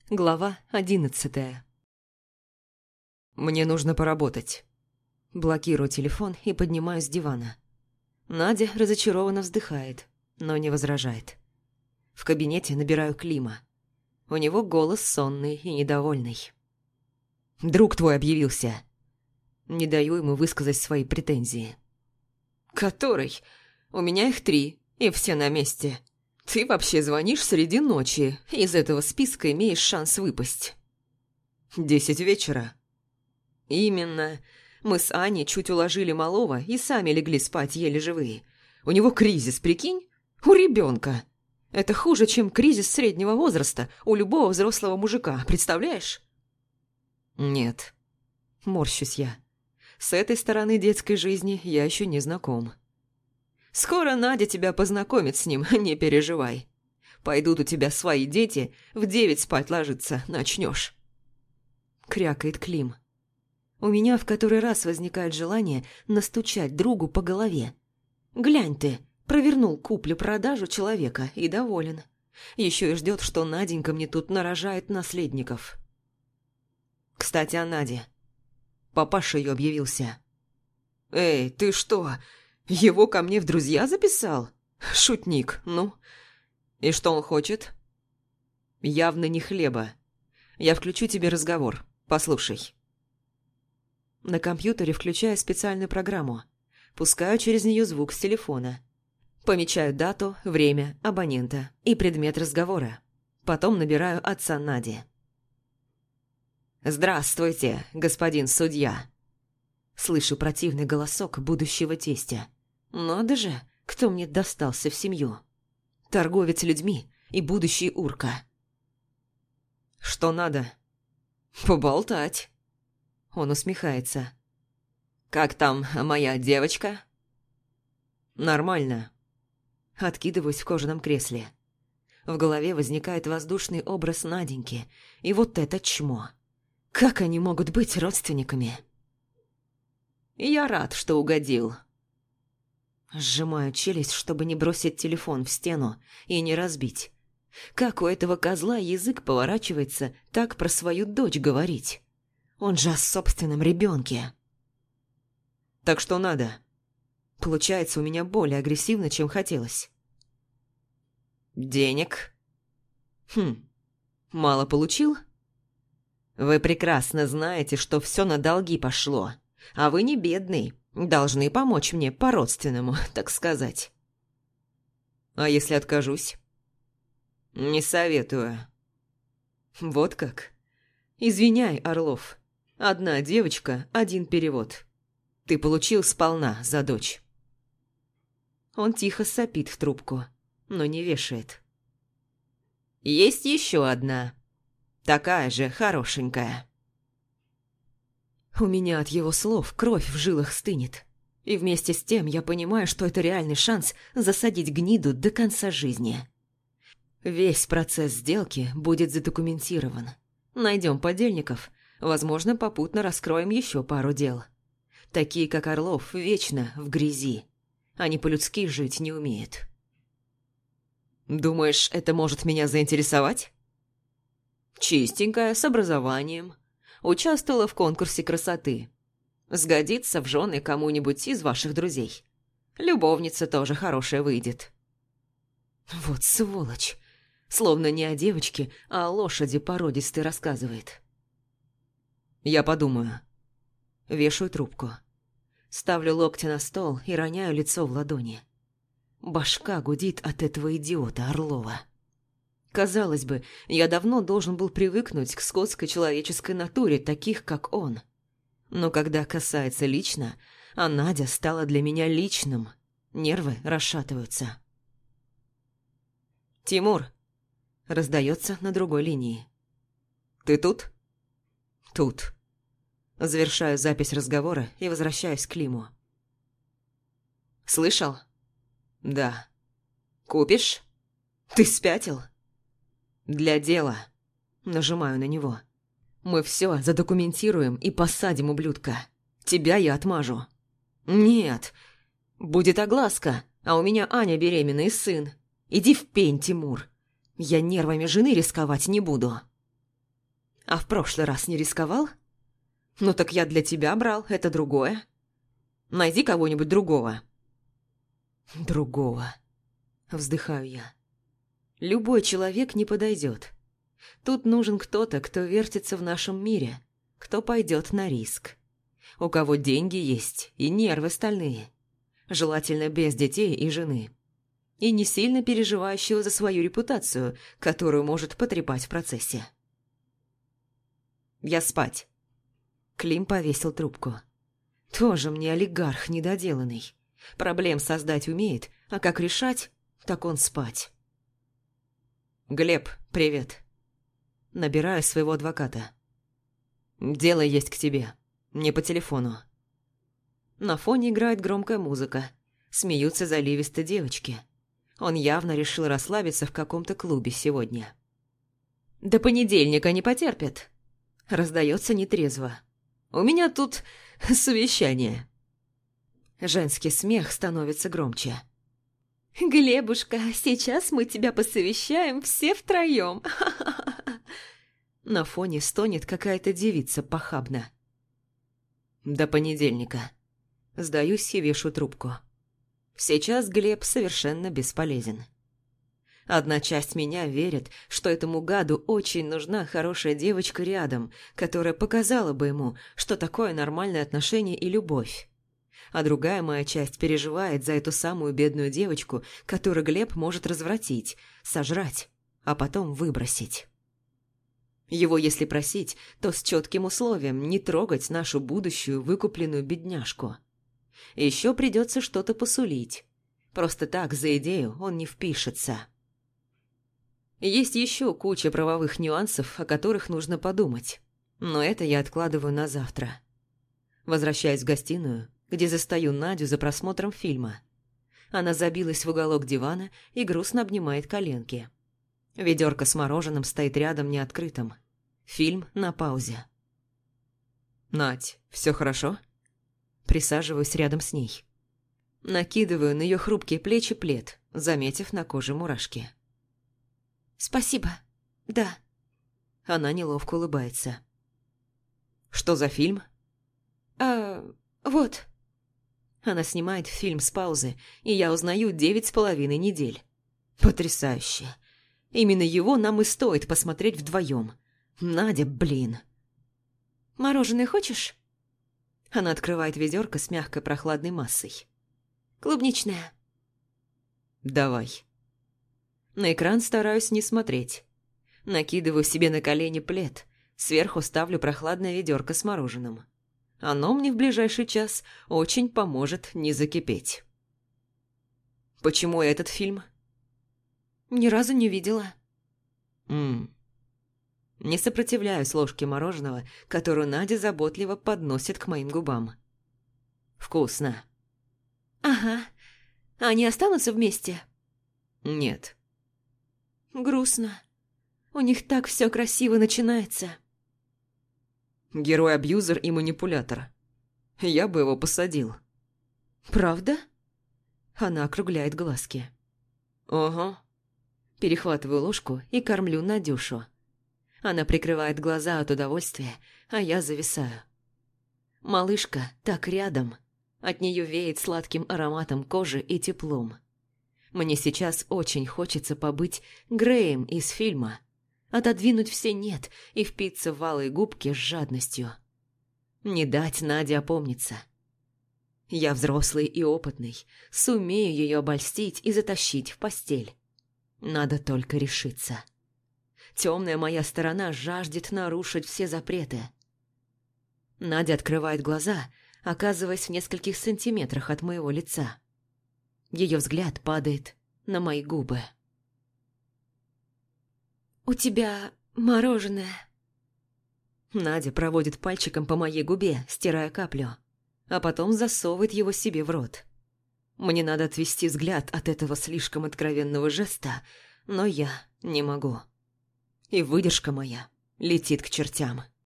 Глава 11. Мне нужно поработать. Блокирую телефон и поднимаюсь с дивана. Надя разочарованно вздыхает, но не возражает. В кабинете набираю Клима. У него голос сонный и недовольный. «Друг твой объявился». Не даю ему высказать свои претензии. «Который? У меня их 3, и все на месте. Ты вообще звонишь среди ночи, из этого списка имеешь шанс выпасть». 10 вечера. Именно. Мы с Аней чуть уложили малого и сами легли спать еле живые. У него кризис, прикинь? У ребенка. Это хуже, чем кризис среднего возраста у любого взрослого мужика, представляешь? Нет. Морщусь я. С этой стороны детской жизни я еще не знаком. Скоро Надя тебя познакомит с ним, не переживай. Пойдут у тебя свои дети, в 9 спать ложиться начнешь. Крякает Клим. У меня в который раз возникает желание настучать другу по голове. Глянь ты, провернул куплю-продажу человека и доволен. Еще и ждет, что Наденька мне тут нарожает наследников. Кстати, о Наде. Папаша ее объявился. «Эй, ты что, его ко мне в друзья записал? Шутник, ну. И что он хочет?» «Явно не хлеба. Я включу тебе разговор. Послушай». На компьютере включаю специальную программу. Пускаю через нее звук с телефона. Помечаю дату, время, абонента и предмет разговора. Потом набираю отца Нади. «Здравствуйте, господин судья!» Слышу противный голосок будущего тестя. Надо же, кто мне достался в семью. Торговец людьми и будущий урка. «Что надо?» «Поболтать». Он усмехается. «Как там моя девочка?» «Нормально». Откидываюсь в кожаном кресле. В голове возникает воздушный образ Наденьки. И вот это чмо. Как они могут быть родственниками? «Я рад, что угодил». Сжимаю челюсть, чтобы не бросить телефон в стену и не разбить. Как у этого козла язык поворачивается так про свою дочь говорить? Он же о собственном ребенке. «Так что надо?» Получается у меня более агрессивно, чем хотелось. «Денег?» Мало получил?» «Вы прекрасно знаете, что все на долги пошло, а вы не бедный, должны помочь мне по-родственному, так сказать». «А если откажусь?» «Не советую». «Вот как? Извиняй, Орлов. Одна девочка, один перевод. Ты получил сполна за дочь». Он тихо сопит в трубку, но не вешает. «Есть еще одна. Такая же хорошенькая». У меня от его слов кровь в жилах стынет. И вместе с тем я понимаю, что это реальный шанс засадить гниду до конца жизни. Весь процесс сделки будет задокументирован. Найдем подельников, возможно, попутно раскроем еще пару дел. Такие, как Орлов, вечно в грязи. Они по-людски жить не умеют. «Думаешь, это может меня заинтересовать?» «Чистенькая, с образованием. Участвовала в конкурсе красоты. Сгодится в жены кому-нибудь из ваших друзей. Любовница тоже хорошая выйдет». Вот сволочь. Словно не о девочке, а о лошади породистой рассказывает. «Я подумаю». Вешаю трубку. Ставлю локти на стол и роняю лицо в ладони. Башка гудит от этого идиота Орлова. Казалось бы, я давно должен был привыкнуть к скотской человеческой натуре таких, как он. Но когда касается лично, а Надя стала для меня личным, нервы расшатываются. «Тимур!» – раздается на другой линии. «Ты тут?» «Тут». Завершаю запись разговора и возвращаюсь к Климу. «Слышал?» «Да». «Купишь?» «Ты спятил?» «Для дела». Нажимаю на него. «Мы все задокументируем и посадим ублюдка. Тебя я отмажу». «Нет. Будет огласка, а у меня Аня беременна и сын. Иди в пень, Тимур. Я нервами жены рисковать не буду». А в прошлый раз не рисковал? Ну так я для тебя брал, это другое. Найди кого-нибудь другого. Другого. Вздыхаю я. Любой человек не подойдет. Тут нужен кто-то, кто вертится в нашем мире, кто пойдет на риск. У кого деньги есть и нервы стальные. Желательно без детей и жены. И не сильно переживающего за свою репутацию, которую может потрепать в процессе. Я спать. Клим повесил трубку. Тоже мне олигарх недоделанный. Проблем создать умеет, а как решать, так он спать. Глеб, привет. Набираю своего адвоката. Дело есть к тебе. Не по телефону. На фоне играет громкая музыка. Смеются заливисто девочки. Он явно решил расслабиться в каком-то клубе сегодня. До понедельника не потерпят. Раздается нетрезво. У меня тут совещание. Женский смех становится громче. «Глебушка, сейчас мы тебя посовещаем все втроем». На фоне стонет какая-то девица похабно. До понедельника. Сдаюсь и вешу трубку. Сейчас Глеб совершенно бесполезен. Одна часть меня верит, что этому гаду очень нужна хорошая девочка рядом, которая показала бы ему, что такое нормальное отношение и любовь. А другая моя часть переживает за эту самую бедную девочку, которую Глеб может развратить, сожрать, а потом выбросить. Его, если просить, то с четким условием не трогать нашу будущую выкупленную бедняжку. Еще придется что-то посулить. Просто так за идею он не впишется. Есть еще куча правовых нюансов, о которых нужно подумать. Но это я откладываю на завтра. Возвращаюсь в гостиную, где застаю Надю за просмотром фильма. Она забилась в уголок дивана и грустно обнимает коленки. Ведерко с мороженым стоит рядом неоткрытым. Фильм на паузе. «Надь, все хорошо?» Присаживаюсь рядом с ней. Накидываю на ее хрупкие плечи плед, заметив на коже мурашки. «Спасибо, да». Она неловко улыбается. «Что за фильм?» Вот». Она снимает фильм с паузы, и я узнаю 9,5 недель. Потрясающе. Именно его нам и стоит посмотреть вдвоем. Надя, блин. «Мороженое хочешь?» Она открывает ведерко с мягкой прохладной массой. «Клубничное». «Давай». На экран стараюсь не смотреть. Накидываю себе на колени плед, сверху ставлю прохладное ведерко с мороженым. Оно мне в ближайший час очень поможет не закипеть. «Почему этот фильм?» «Ни разу не видела». Не сопротивляюсь ложке мороженого, которую Надя заботливо подносит к моим губам. «Вкусно». «Ага. Они останутся вместе?» «Нет». «Грустно. У них так все красиво начинается». Герой-абьюзер и манипулятор. Я бы его посадил. «Правда?» Она округляет глазки. «Ага». Перехватываю ложку и кормлю Надюшу. Она прикрывает глаза от удовольствия, а я зависаю. Малышка так рядом. От нее веет сладким ароматом кожи и теплом. Мне сейчас очень хочется побыть Греем из фильма. Отодвинуть все «нет» и впиться в алые губки с жадностью. Не дать Наде опомниться. Я взрослый и опытный, сумею ее обольстить и затащить в постель. Надо только решиться. Темная моя сторона жаждет нарушить все запреты. Надя открывает глаза, оказываясь в нескольких сантиметрах от моего лица. Ее взгляд падает на мои губы. «У тебя мороженое». Надя проводит пальчиком по моей губе, стирая каплю, а потом засовывает его себе в рот. Мне надо отвести взгляд от этого слишком откровенного жеста, но я не могу. И выдержка моя летит к чертям.